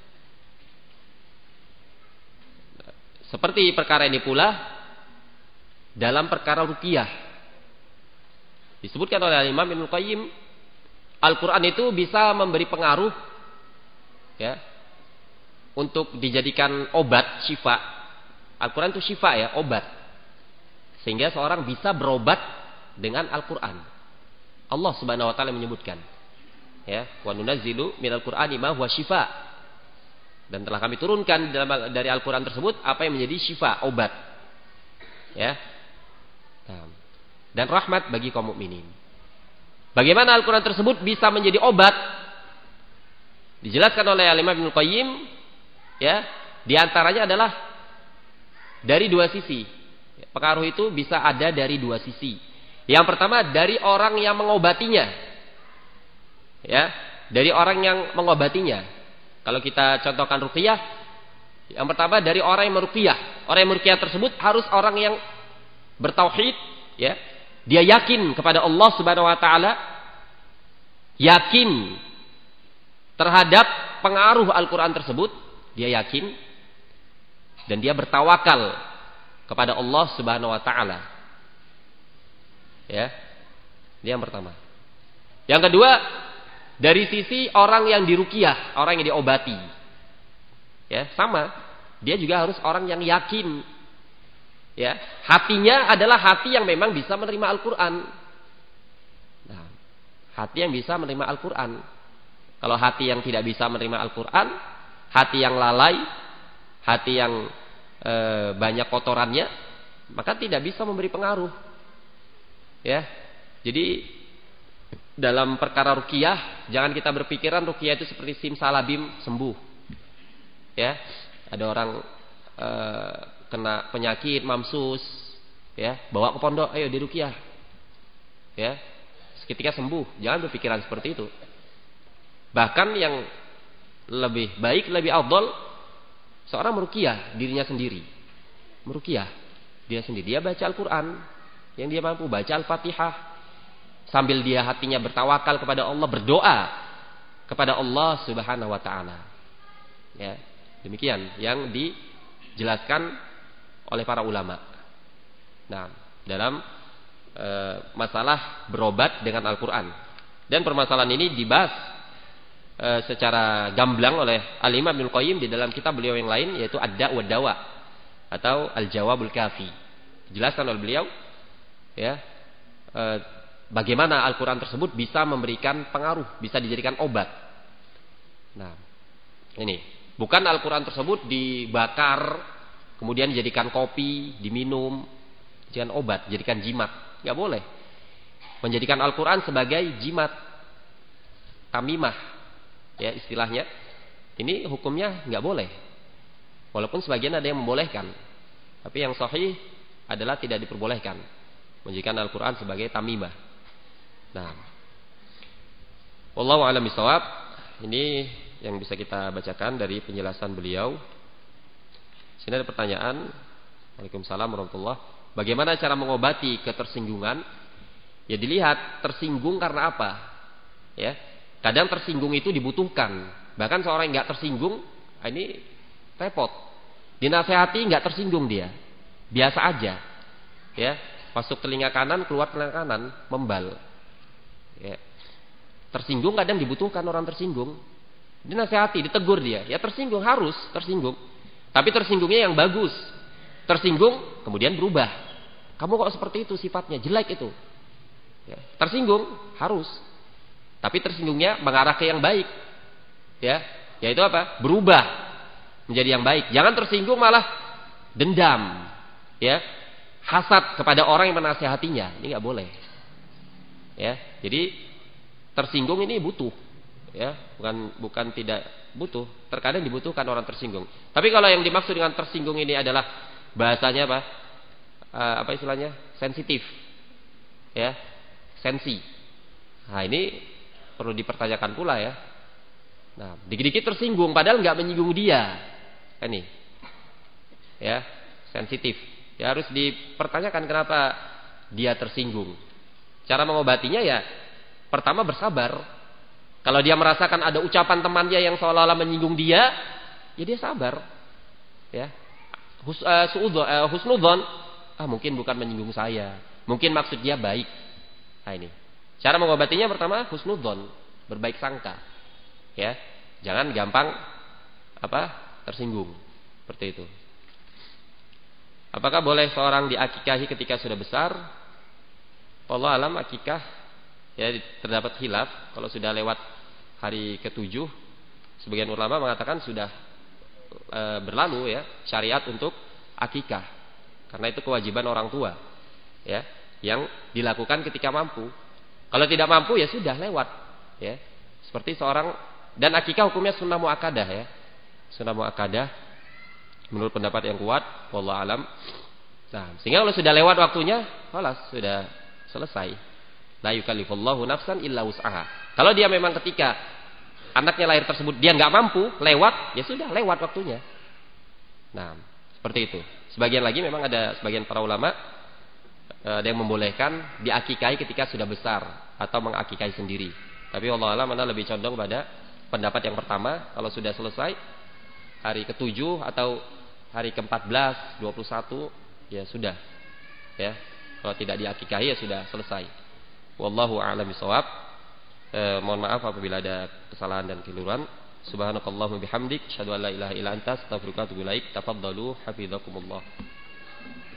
seperti perkara ini pula dalam perkara ruqyah. Disebutkan oleh Imam Ibnul Qayyim, Al-Quran itu bisa memberi pengaruh, ya, untuk dijadikan obat, syifa. Al-Quran itu syifa, ya, obat. Sehingga seorang bisa berobat dengan Al-Quran. Allah Subhanahu wa taala menyebutkan, ya, wa nunazzilu minal Qur'ani ma huwa syifa. Dan telah kami turunkan dari Al-Quran tersebut apa yang menjadi syifa, obat, ya, dan rahmat bagi kaum mukminin. Bagaimana Al-Quran tersebut bisa menjadi obat? Dijelaskan oleh Imam Ibnul Qayyim, ya, di antaranya adalah dari dua sisi. Pengaruh itu bisa ada dari dua sisi. Yang pertama dari orang yang mengobatinya, ya, dari orang yang mengobatinya. Kalau kita contohkan ruqyah, yang pertama dari orang yang meruqyah. Orang yang meruqyah tersebut harus orang yang bertauhid, ya. Dia yakin kepada Allah Subhanahu wa taala, yakin terhadap pengaruh Al-Qur'an tersebut, dia yakin, dan dia bertawakal kepada Allah Subhanahu wa taala. Ya. Ini yang pertama. Yang kedua, dari sisi orang yang diruqyah, orang yang diobati. Ya, sama. dia juga harus orang yang yakin. Ya, hatinya adalah hati yang memang bisa menerima Al-Qur'an. Nah, hati yang bisa menerima Al-Qur'an. Kalau hati yang tidak bisa menerima Al-Qur'an, hati yang lalai, hati yang e, banyak kotorannya, maka tidak bisa memberi pengaruh. Ya. Jadi dalam perkara ruqyah, jangan kita berpikiran ruqyah itu seperti simsalabim sembuh. Ya. Ada orang e, kena penyakit mamsus, ya, bawa ke pondok, ayo diruqyah. Ya. Seketika sembuh. Jangan berpikiran seperti itu. Bahkan yang lebih baik, lebih afdal, seorang meruqyah dirinya sendiri. Meruqyah dia sendiri. Dia baca Al-Qur'an yang dia mampu, baca Al-Fatihah, sambil dia hatinya bertawakal kepada Allah, berdoa kepada Allah Subhanahu wa taala. Ya, demikian yang dijelaskan oleh para ulama. Nah, dalam e, masalah berobat dengan Al-Qur'an. Dan permasalahan ini dibahas e, secara gamblang oleh Al-Imam Ibnu Qayyim di dalam kitab beliau yang lain, yaitu Ad-Da' wa Dawa atau Al-Jawabul Kafi. Dijelaskan oleh beliau, ya, e, bagaimana Al-Quran tersebut bisa memberikan pengaruh, bisa dijadikan obat. Nah, ini bukan Al-Quran tersebut dibakar, kemudian dijadikan kopi, diminum, dijadikan obat, dijadikan jimat. Nggak boleh. Menjadikan Al-Quran sebagai jimat, tamimah, ya istilahnya. Ini hukumnya nggak boleh. Walaupun sebagian ada yang membolehkan, tapi yang sahih adalah tidak diperbolehkan menjadikan Al-Quran sebagai tamimah. Nah, wallahu a'lam bishawab. Ini yang bisa kita bacakan dari penjelasan beliau. Sini ada pertanyaan. Waalaikumsalam warahmatullahi. Bagaimana cara mengobati ketersinggungan? Ya dilihat tersinggung karena apa. Ya, kadang tersinggung itu dibutuhkan. Bahkan seorang yang nggak tersinggung, ini repot. Dinasehati nggak tersinggung dia, biasa aja. Ya, masuk telinga kanan, keluar telinga kanan, membal. Ya. Tersinggung kadang dibutuhkan orang tersinggung. Dinasehati, ditegur dia. Ya tersinggung, harus tersinggung. Tapi tersinggungnya yang bagus. Tersinggung, kemudian berubah. Kamu kok seperti itu sifatnya, jelek itu. Ya. Tersinggung, harus. Tapi tersinggungnya mengarah ke yang baik. Ya, yaitu apa? Berubah menjadi yang baik. Jangan tersinggung malah dendam. Ya. Hasad kepada orang yang menasihatinya. Ini nggak boleh. Ya, jadi tersinggung ini butuh, ya, bukan bukan tidak butuh. Terkadang dibutuhkan orang tersinggung. Tapi kalau yang dimaksud dengan tersinggung ini adalah bahasanya apa? Uh, apa istilahnya? Sensitif, ya, sensi. Nah ini perlu dipertanyakan pula ya. Nah, dikit-dikit tersinggung, padahal nggak menyinggung dia, kan nih, ya, sensitif. Ya harus dipertanyakan kenapa dia tersinggung. Cara mengobatinya ya pertama bersabar. Kalau dia merasakan ada ucapan temannya yang seolah-olah menyinggung dia, ya dia sabar. Ya. Hus, uh, suudzon, uh, husnudzon, ah mungkin bukan menyinggung saya, mungkin maksud dia baik. Nah ini. Cara mengobatinya pertama husnudzon, berbaik sangka. Ya. Jangan gampang apa? Tersinggung. Seperti itu. Apakah boleh seorang diakikahi ketika sudah besar? Allah alam, akikah ya terdapat khilaf. Kalau sudah lewat hari ketujuh, sebagian ulama mengatakan sudah e, berlalu ya syariat untuk akikah, karena itu kewajiban orang tua ya yang dilakukan ketika mampu. Kalau tidak mampu ya sudah lewat ya. Seperti seorang, dan akikah hukumnya sunnah muakkadah ya, sunnah muakkadah menurut pendapat yang kuat. Wallahu alam. Nah, sehingga kalau sudah lewat waktunya, halas sudah selesai. La yukallifullahu nafsan illa wus'aha. Kalau dia memang ketika anaknya lahir tersebut dia nggak mampu, lewat, ya sudah lewat waktunya. Nah, seperti itu. Sebagian lagi memang ada sebagian para ulama ada yang membolehkan diakikahi ketika sudah besar atau mengakikahi sendiri. Tapi Allah alam, mana lebih condong pada pendapat yang pertama. Kalau sudah selesai hari ketujuh atau hari keempat belas, dua puluh satu, ya sudah. Ya. Kalau tidak diakikahi ya sudah selesai. Wallahu a'lam bishawab. Eh, mohon maaf apabila ada kesalahan dan keliruan. Subhanakallahumma bihamdik, asyhadu an la ilaha illa anta, astaghfiruka wa atubu ilaik. Tafaddalu, hafizakumullah.